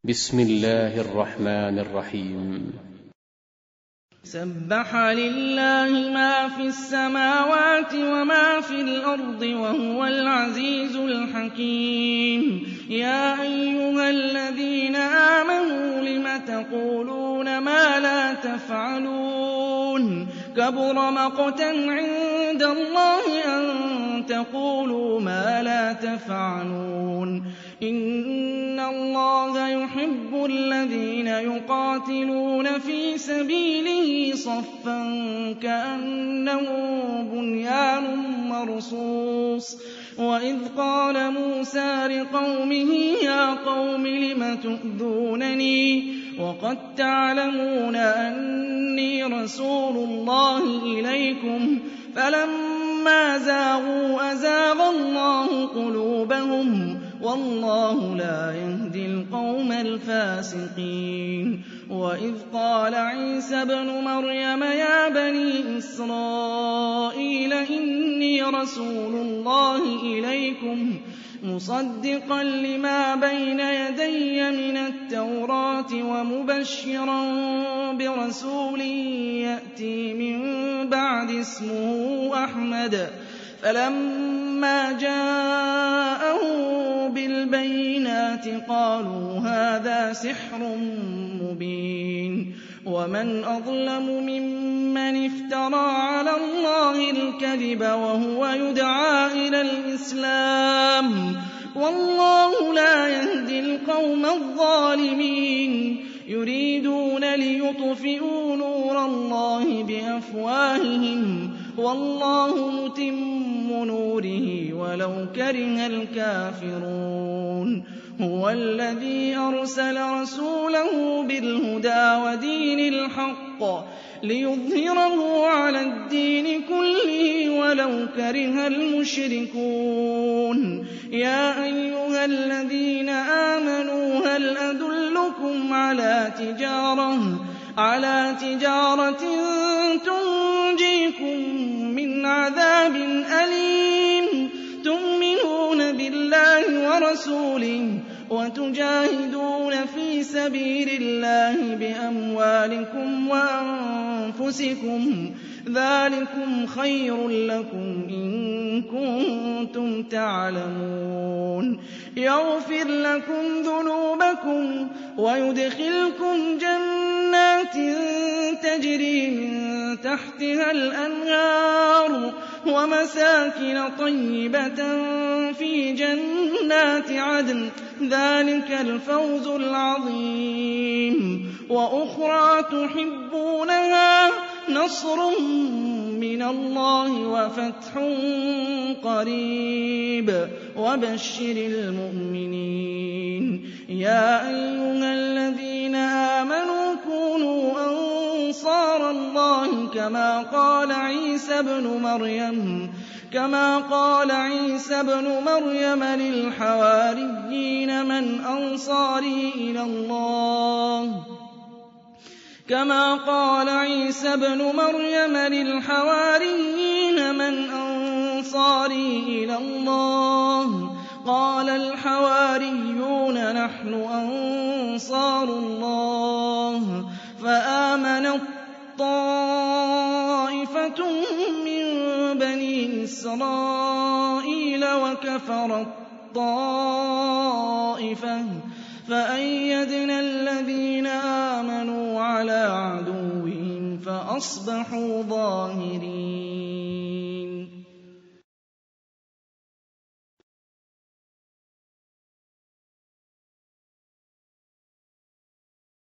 بسم الله الرحمن الرحيم. سبح لله ما في السماوات وما في الأرض وهو العزيز الحكيم. يا أيها الذين آمنوا لم تقولون ما لا تفعلون كبر مقتا عند الله أن تقولوا ما لا تفعلون. إن الله يحب الذين يقاتلون في سبيله صفا كأنه بنيان مرصوص. وإذ قال موسى لقومه يا قوم لم تؤذونني وقد تعلمون أني رسول الله إليكم فلما زاغوا أزاغ الله قلوبهم والله لا يهدي القوم الفاسقين. وإذ قال عيسى ابن مريم يا بني إسرائيل إني رسول الله إليكم مصدقا لما بين يدي من التوراة ومبشرا برسول يأتي من بعد اسمه أحمد. فلما جاءهم بالبينات قالوا هذا سحر مبين. ومن أظلم ممن افترى على الله الكذب وهو يدعى إلى الإسلام والله لا يهدي القوم الظالمين. يريدون ليطفئوا نور الله بأفواههم والله متم نوره ولو كره الكافرون. هو الذي أرسل رسوله بالهدى ودين الحق ليظهره على الدين كله ولو كره المشركون. يا أيها الذين آمنوا هل أدلكم على تجارة تنجيكم من عذاب أليم تؤمنون بالله ورسوله وتجاهدون في سبيل الله بأموالكم وأنفسكم ذلكم خير لكم إن كنتم تعلمون. يغفر لكم ذنوبكم ويدخلكم جنات تجري من تحتها الأنهار ومساكن طيبة في جنات عدن ذلك الفوز العظيم. وأخرى تحبونها نصر من الله وفتح قريب وبشر المؤمنين. يا أيها الذين آمنوا كونوا أنصار الله كما قال عيسى ابن مريم للحواريين من أنصاري إلى الله قال الحواريون نحن أنصار الله. فآمنت طائفة من بني إسرائيل وكفرت طائفة فأيدنا الذين آمنوا على عدوهم فأصبحوا ظاهرين.